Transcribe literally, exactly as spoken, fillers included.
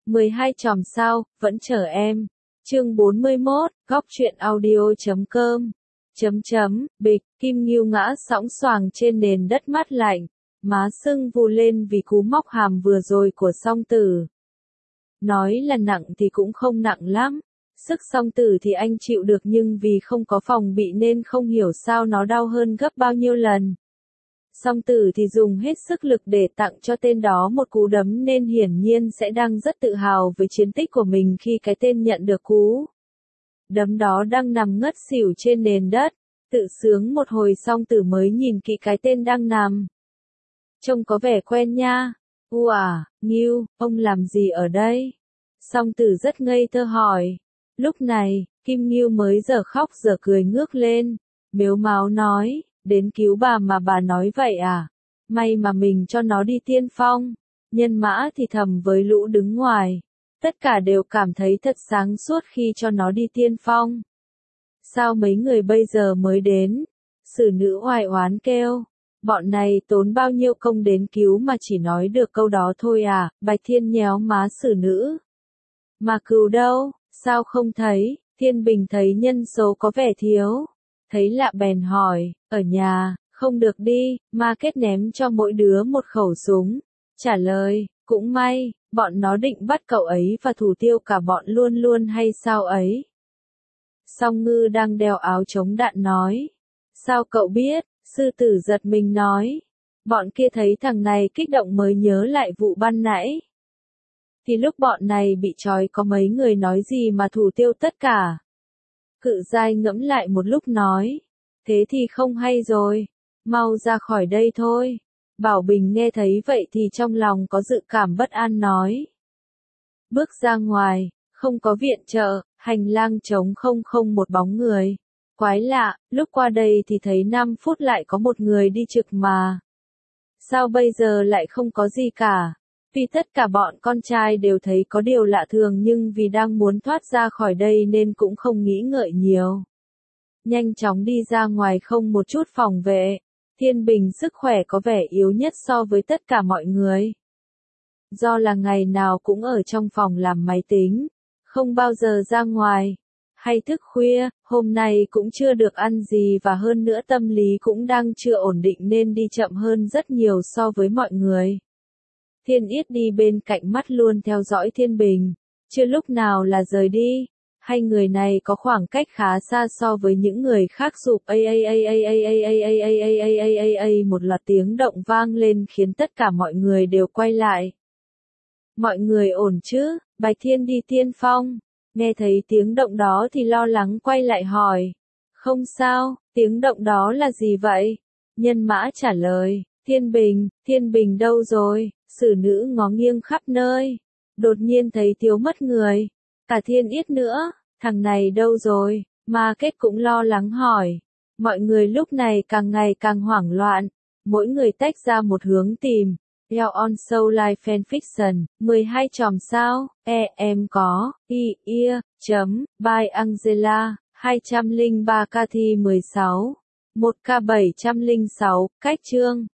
mười hai chòm sao, vẫn chờ em. Chương bốn mươi mốt, góc truyện audio chấm com. Chấm chấm, bịch, Kim Ngưu ngã sõng xoàng trên nền đất mát lạnh, má sưng vù lên vì cú móc hàm vừa rồi của song tử. Nói là nặng thì cũng không nặng lắm, sức song tử thì anh chịu được nhưng vì không có phòng bị nên không hiểu sao nó đau hơn gấp bao nhiêu lần. Song tử thì dùng hết sức lực để tặng cho tên đó một cú đấm nên hiển nhiên sẽ đang rất tự hào với chiến tích của mình khi cái tên nhận được cú đấm đó đang nằm ngất xỉu trên nền đất. Tự sướng một hồi song tử mới nhìn kỹ cái tên đang nằm. Trông có vẻ quen nha. Ủa, Ngưu, ông làm gì ở đây? Song tử rất ngây thơ hỏi. Lúc này, Kim Ngưu mới giờ khóc giờ cười ngước lên, mếu máo nói, đến cứu bà mà bà nói vậy à? May mà mình cho nó đi tiên phong. Nhân mã thì thầm với lũ đứng ngoài. Tất cả đều cảm thấy thật sáng suốt khi cho nó đi tiên phong. Sao mấy người bây giờ mới đến? Sử nữ oai oán kêu. Bọn này tốn bao nhiêu công đến cứu mà chỉ nói được câu đó thôi à? Bạch Thiên nhéo má sử nữ. Mà cứu đâu? Sao không thấy? Thiên Bình thấy nhân số có vẻ thiếu. Thấy lạ bèn hỏi, ở nhà, không được đi, ma kết ném cho mỗi đứa một khẩu súng. Trả lời, cũng may, bọn nó định bắt cậu ấy và thủ tiêu cả bọn luôn luôn hay sao ấy? Song Ngư đang đeo áo chống đạn nói. Sao cậu biết? Sư tử giật mình nói. Bọn kia thấy thằng này kích động mới nhớ lại vụ ban nãy. Thì lúc bọn này bị trói có mấy người nói gì mà thủ tiêu tất cả. Cự giai ngẫm lại một lúc nói. Thế thì không hay rồi. Mau ra khỏi đây thôi. Bảo Bình nghe thấy vậy thì trong lòng có dự cảm bất an nói. Bước ra ngoài, không có viện trợ, hành lang trống không không một bóng người. Quái lạ, lúc qua đây thì thấy năm phút lại có một người đi trực mà. Sao bây giờ lại không có gì cả? Vì tất cả bọn con trai đều thấy có điều lạ thường nhưng vì đang muốn thoát ra khỏi đây nên cũng không nghĩ ngợi nhiều. Nhanh chóng đi ra ngoài không một chút phòng vệ. Thiên Bình sức khỏe có vẻ yếu nhất so với tất cả mọi người. Do là ngày nào cũng ở trong phòng làm máy tính, không bao giờ ra ngoài, hay thức khuya, hôm nay cũng chưa được ăn gì và hơn nữa tâm lý cũng đang chưa ổn định nên đi chậm hơn rất nhiều so với mọi người. Thiên Yết đi bên cạnh mắt luôn theo dõi Thiên Bình, chưa lúc nào là rời đi. Hai người này có khoảng cách khá xa so với những người khác sụp a a a a a a a a a a a a a a một loạt tiếng động vang lên khiến tất cả mọi người đều quay lại. Mọi người ổn chứ? Bạch Thiên đi tiên phong. Nghe thấy tiếng động đó thì lo lắng quay lại hỏi. Không sao, tiếng động đó là gì vậy? Nhân mã trả lời. Thiên Bình, Thiên Bình đâu rồi? Sử nữ ngó nghiêng khắp nơi. Đột nhiên thấy thiếu mất người. Cả Thiên Yết nữa, thằng này đâu rồi? Ma Kết cũng lo lắng hỏi. Mọi người lúc này càng ngày càng hoảng loạn. Mỗi người tách ra một hướng tìm. Eo on Soul Life Fanfiction, mười hai chòm sao, e em có, i, ia, chấm, by Angela, hai trăm lẻ ba Cathy mười sáu, một K bảy trăm lẻ sáu, cách chương.